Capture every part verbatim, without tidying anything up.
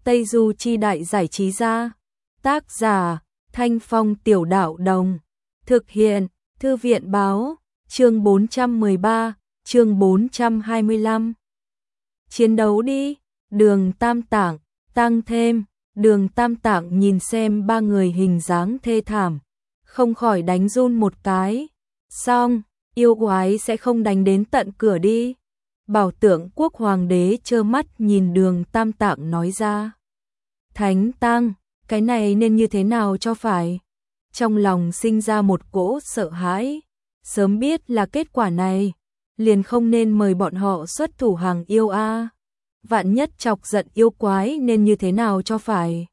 Tây Du Chi Đại Giải Trí Gia. Tác giả, Thanh Phong Tiểu Đạo Đồng. Thực hiện, Thư viện Báo. Chương bốn trăm mười ba, chương bốn trăm hai mươi lăm. Chiến đấu đi, Đường Tam Tạng, tăng thêm. Đường Tam Tạng nhìn xem ba người hình dáng thê thảm, không khỏi đánh run một cái. Xong, yêu quái sẽ không đánh đến tận cửa đi. Bảo Tượng Quốc Hoàng đế trơ mắt nhìn Đường Tam Tạng nói ra. Thánh Tăng, cái này nên như thế nào cho phải? Trong lòng sinh ra một cỗ sợ hãi, sớm biết là kết quả này, liền không nên mời bọn họ xuất thủ hàng yêu a. Vạn nhất chọc giận yêu quái nên như thế nào cho phải?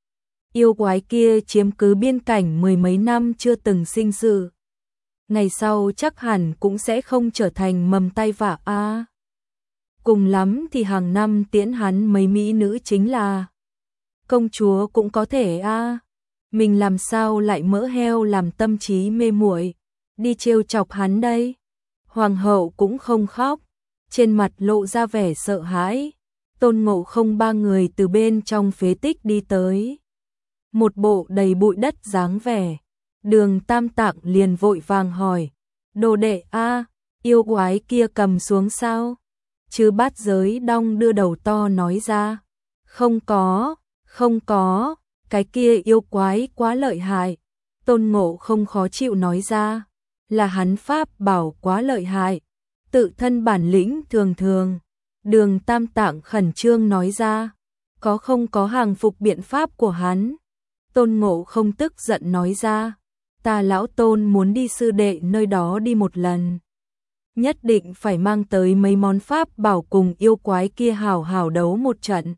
Yêu quái kia chiếm cứ biên cảnh mười mấy năm chưa từng sinh sự, ngày sau chắc hẳn cũng sẽ không trở thành mầm tai vạ a. Cùng lắm thì hàng năm tiễn hắn mấy mỹ nữ chính là công chúa cũng có thể a. Mình làm sao lại mỡ heo làm tâm trí mê muội đi trêu chọc hắn đây? Hoàng hậu cũng không khóc, trên mặt lộ ra vẻ sợ hãi. Tôn Ngộ Không ba người từ bên trong phế tích đi tới, một bộ đầy bụi đất dáng vẻ. Đường Tam Tạng liền vội vàng hỏi, đồ đệ a, yêu quái kia cầm xuống sao? Chứ Bát Giới đong đưa đầu to nói ra, không có, không có, cái kia yêu quái quá lợi hại. Tôn Ngộ Không khó chịu nói ra, là hắn pháp bảo quá lợi hại, tự thân bản lĩnh thường thường. Đường Tam Tạng khẩn trương nói ra, có không có hàng phục biện pháp của hắn? Tôn Ngộ Không tức giận nói ra, ta lão Tôn muốn đi sư đệ nơi đó đi một lần, nhất định phải mang tới mấy món pháp bảo cùng yêu quái kia hảo hảo đấu một trận.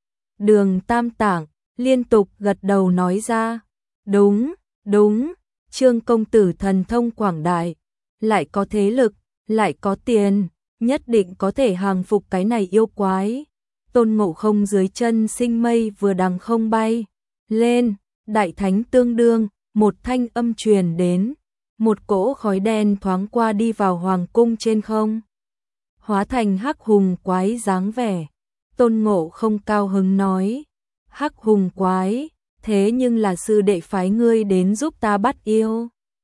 Đường Tam Tạng liên tục gật đầu nói ra, đúng, đúng, Trương công tử thần thông quảng đại, lại có thế lực, lại có tiền, nhất định có thể hàng phục cái này yêu quái. Tôn Ngộ Không dưới chân sinh mây vừa đằng không bay lên, đại thánh tương đương, một thanh âm truyền đến, một cỗ khói đen thoáng qua đi vào hoàng cung trên không, hóa thành hắc hùng quái dáng vẻ. Tôn Ngộ Không cao hứng nói, hắc hùng quái, thế nhưng là sư đệ phái ngươi đến giúp ta bắt yêu.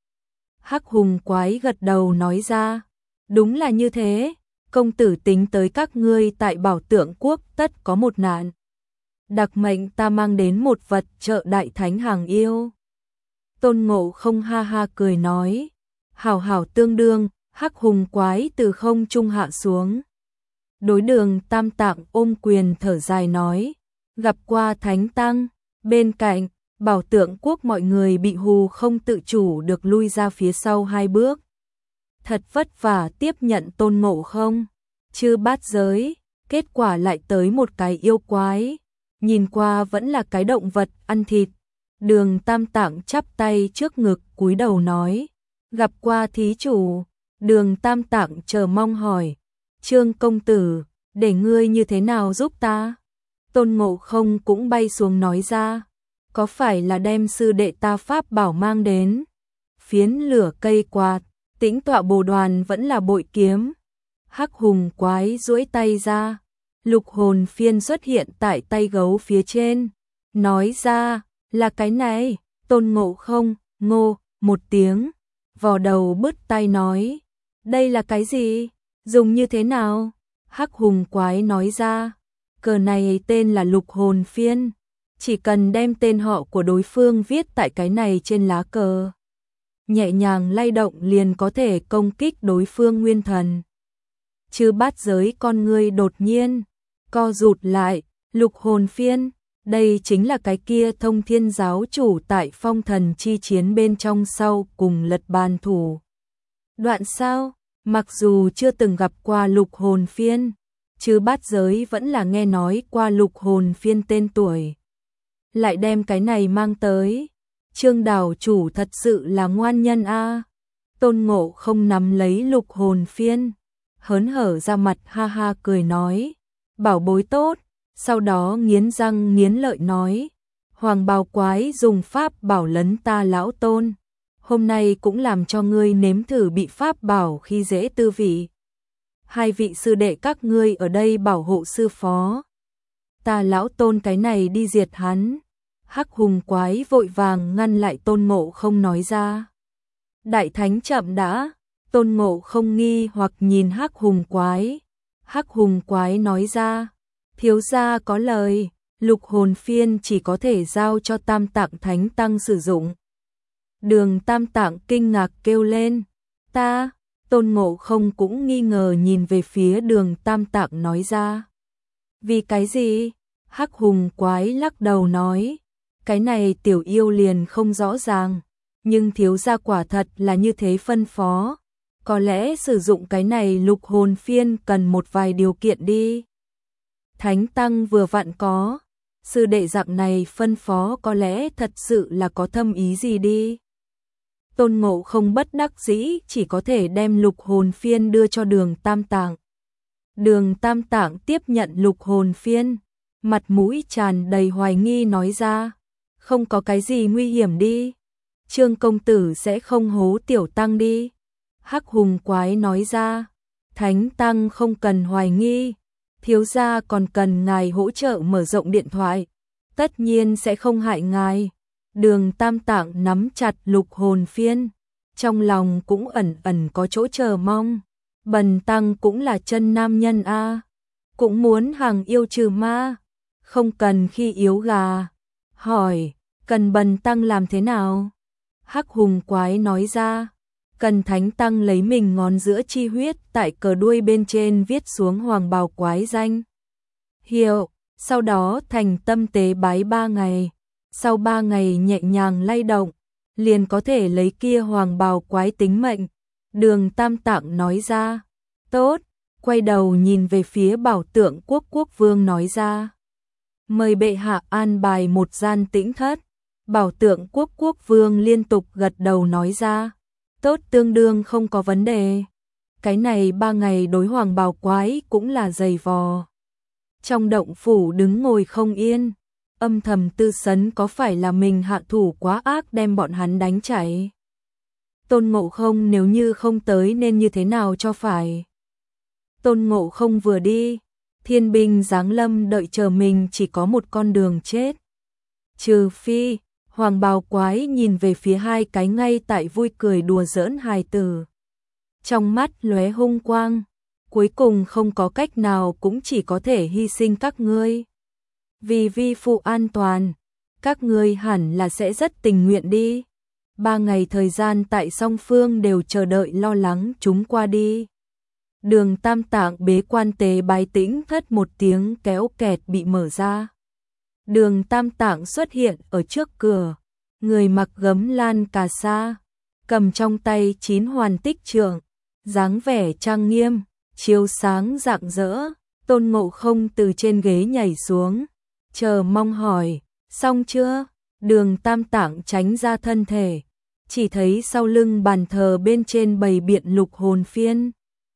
Hắc hùng quái gật đầu nói ra, đúng là như thế, công tử tính tới các ngươi tại Bảo Tượng Quốc tất có một nạn, đặc mệnh ta mang đến một vật trợ đại thánh hàng yêu. Tôn Ngộ Không ha ha cười nói, hảo hảo tương đương. Hắc hùng quái từ không trung hạ xuống, đối Đường Tam Tạng ôm quyền thở dài nói, gặp qua Thánh Tăng. Bên cạnh Bảo Tượng Quốc mọi người bị hù không tự chủ được lui ra phía sau hai bước, thật vất vả tiếp nhận Tôn Ngộ Không. Chư Bát Giới, kết quả lại tới một cái yêu quái, nhìn qua vẫn là cái động vật ăn thịt. Đường Tam Tạng chắp tay trước ngực cúi đầu nói, gặp qua thí chủ. Đường Tam Tạng chờ mong hỏi, Trương công tử, để ngươi như thế nào giúp ta? Tôn Ngộ Không cũng bay xuống nói ra, có phải là đem sư đệ ta pháp bảo mang đến? Phiến lửa cây quạt, tĩnh tọa bồ đoàn vẫn là bội kiếm. Hắc hùng quái duỗi tay ra, lục hồn phiên xuất hiện tại tay gấu phía trên, nói ra, là cái này. Tôn Ngộ Không ngô một tiếng, vò đầu bứt tai nói, đây là cái gì? Dùng như thế nào? Hắc hùng quái nói ra, cờ này tên là lục hồn phiên, chỉ cần đem tên họ của đối phương viết tại cái này trên lá cờ, nhẹ nhàng lay động liền có thể công kích đối phương nguyên thần. Chư Bát Giới con ngươi đột nhiên co rụt lại, lục hồn phiên, đây chính là cái kia Thông Thiên giáo chủ tại phong thần chi chiến bên trong sau cùng lật bàn thủ đoạn sao? Mặc dù chưa từng gặp qua lục hồn phiên, chư Bát Giới vẫn là nghe nói qua lục hồn phiên tên tuổi, lại đem cái này mang tới. Trương đảo chủ thật sự là ngoan nhân a. Tôn Ngộ Không nắm lấy lục hồn phiên, hớn hở ra mặt ha ha cười nói, bảo bối tốt. Sau đó nghiến răng nghiến lợi nói, hoàng bào quái dùng pháp bảo lấn ta lão Tôn, hôm nay cũng làm cho ngươi nếm thử bị pháp bảo khi dễ tư vị. Hai vị sư đệ các ngươi ở đây bảo hộ sư phó. ta lão Tôn cái này đi diệt hắn. Hắc hùng quái vội vàng ngăn lại Tôn Ngộ Không nói ra. Đại thánh chậm đã, Tôn Ngộ Không nghi hoặc nhìn Hắc hùng quái. Hắc hùng quái nói ra, thiếu gia có lời, lục hồn phiên chỉ có thể giao cho Tam Tạng Thánh Tăng sử dụng. Đường Tam Tạng kinh ngạc kêu lên, ta, Tôn Ngộ Không cũng nghi ngờ nhìn về phía Đường Tam Tạng nói ra. Vì cái gì? Hắc hùng quái lắc đầu nói, cái này tiểu yêu liền không rõ ràng, nhưng thiếu gia quả thật là như thế phân phó. Có lẽ sử dụng cái này lục hồn phiên cần một vài điều kiện đi. Thánh Tăng vừa vặn có, sư đệ dạng này phân phó có lẽ thật sự là có thâm ý gì đi. Tôn Ngộ Không bất đắc dĩ chỉ có thể đem lục hồn phiên đưa cho Đường Tam Tạng. Đường Tam Tạng tiếp nhận lục hồn phiên, mặt mũi tràn đầy hoài nghi nói ra, không có cái gì nguy hiểm đi. Trương công tử sẽ không hố tiểu tăng đi. Hắc hùng quái nói ra, Thánh Tăng không cần hoài nghi, thiếu gia còn cần ngài hỗ trợ mở rộng điện thoại, tất nhiên sẽ không hại ngài. Đường Tam Tạng nắm chặt lục hồn phiên, trong lòng cũng ẩn ẩn có chỗ chờ mong. Bần tăng cũng là chân nam nhân a, cũng muốn hàng yêu trừ ma, không cần khi yếu gà. Hỏi, cần bần tăng làm thế nào? Hắc hùng quái nói ra, cần Thánh Tăng lấy mình ngón giữa chi huyết tại cờ đuôi bên trên viết xuống hoàng bào quái danh hiệu, sau đó thành tâm tế bái ba ngày, sau ba ngày nhẹ nhàng lay động, liền có thể lấy kia hoàng bào quái tính mệnh. Đường Tam Tạng nói ra, tốt, quay đầu nhìn về phía Bảo Tượng Quốc Quốc Vương nói ra, mời bệ hạ an bài một gian tĩnh thất. Bảo Tượng Quốc Quốc Vương liên tục gật đầu nói ra, tốt, tương đương không có vấn đề. Cái này ba ngày đối hoàng bào quái cũng là dày vò. Trong động phủ đứng ngồi không yên, âm thầm tư sấn có phải là mình hạ thủ quá ác đem bọn hắn đánh chạy. Tôn Ngộ Không nếu như không tới nên như thế nào cho phải. Tôn Ngộ Không vừa đi, thiên binh giáng lâm đợi chờ mình chỉ có một con đường chết. Trừ phi, hoàng bào quái nhìn về phía hai cái ngay tại vui cười đùa giỡn hài tử. Trong mắt lóe hung quang, cuối cùng không có cách nào cũng chỉ có thể hy sinh các ngươi. Vì vi phụ an toàn, các ngươi hẳn là sẽ rất tình nguyện đi. Ba ngày thời gian tại song phương đều chờ đợi lo lắng chúng qua đi. Đường Tam Tạng bế quan tế bái tĩnh thất một tiếng kéo kẹt bị mở ra. Đường Tam Tạng xuất hiện ở trước cửa, người mặc gấm lan cà sa, cầm trong tay chín hoàn tích trượng, dáng vẻ trang nghiêm, chiếu sáng rạng rỡ. Tôn Ngộ Không từ trên ghế nhảy xuống, chờ mong hỏi, xong chưa? Đường Tam Tạng tránh ra thân thể, chỉ thấy sau lưng bàn thờ bên trên bày biện lục hồn phiên.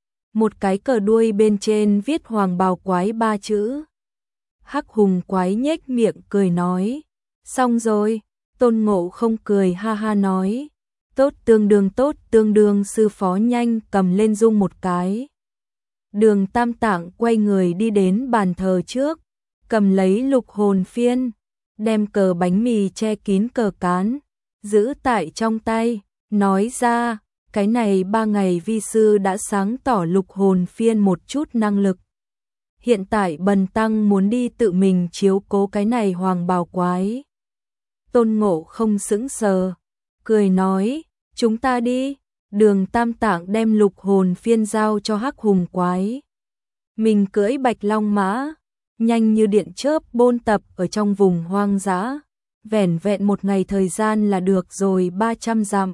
Một cái cờ đuôi bên trên viết hoàng bào quái ba chữ. Hắc hùng quái nhếch miệng cười nói, xong rồi. Tôn Ngộ Không cười ha ha nói, tốt, tương đương tốt, tương đương sư phó nhanh cầm lên dung một cái. Đường Tam Tạng quay người đi đến bàn thờ trước, cầm lấy lục hồn phiên, đem cờ bánh mì che kín cờ cán, giữ tại trong tay, nói ra, cái này ba ngày vi sư đã sáng tỏ lục hồn phiên một chút năng lực. Hiện tại bần tăng muốn đi tự mình chiếu cố cái này hoàng bào quái. Tôn Ngộ Không sững sờ, cười nói, chúng ta đi. Đường Tam Tạng đem lục hồn phiên giao cho Hắc hùng quái. Mình cưỡi bạch long mã, nhanh như điện chớp bôn tập ở trong vùng hoang dã. Vẻn vẹn một ngày thời gian là được rồi ba trăm dặm.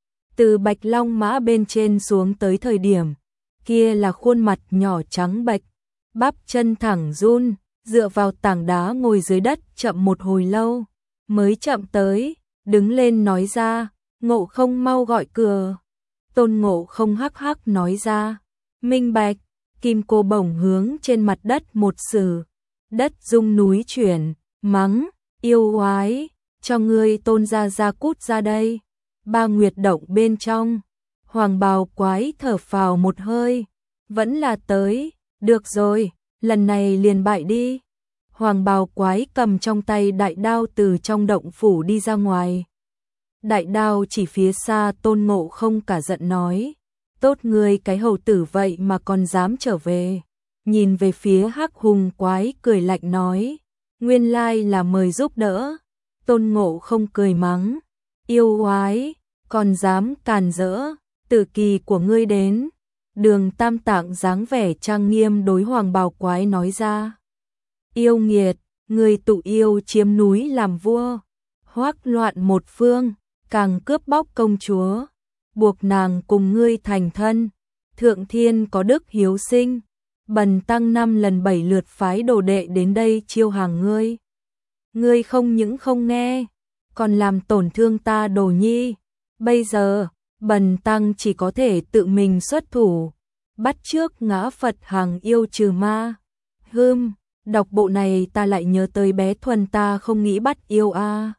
Từ bạch long mã bên trên xuống tới thời điểm, kia là khuôn mặt nhỏ trắng bệch, bắp chân thẳng run, dựa vào tảng đá ngồi dưới đất chậm một hồi lâu, mới chậm tới, đứng lên nói ra, Ngộ Không mau gọi cửa. Tôn Ngộ Không hắc hắc nói ra, minh bạch. Kim cô bổng hướng trên mặt đất một sử, đất rung núi chuyển, mắng, yêu oái, cho ngươi Tôn gia gia cút ra đây. Ba nguyệt động bên trong, hoàng bào quái thở phào một hơi, vẫn là tới, được rồi, lần này liền bại đi. Hoàng bào quái cầm trong tay đại đao từ trong động phủ đi ra ngoài. Đại đao chỉ phía xa, Tôn Ngộ Không cả giận nói: tốt ngươi cái hầu tử vậy mà còn dám trở về. Nhìn về phía Hắc Hùng quái cười lạnh nói: nguyên lai là mời giúp đỡ. Tôn Ngộ Không cười mắng: yêu quái, còn dám càn rỡ, tử kỳ của ngươi đến. Đường Tam Tạng dáng vẻ trang nghiêm đối Hoàng bào quái nói ra: yêu nghiệt, ngươi tụ yêu chiếm núi làm vua, hoắc loạn một phương, càng cướp bóc công chúa, buộc nàng cùng ngươi thành thân. Thượng thiên có đức hiếu sinh, bần tăng năm lần bảy lượt phái đồ đệ đến đây chiêu hàng ngươi. Ngươi không những không nghe, còn làm tổn thương ta Đồ Nhi. Bây giờ, bần tăng chỉ có thể tự mình xuất thủ, bắt chước ngã Phật hàng yêu trừ ma. Hừm, đọc bộ này ta lại nhớ tới bé Thuần, ta không nghĩ bắt yêu a. À.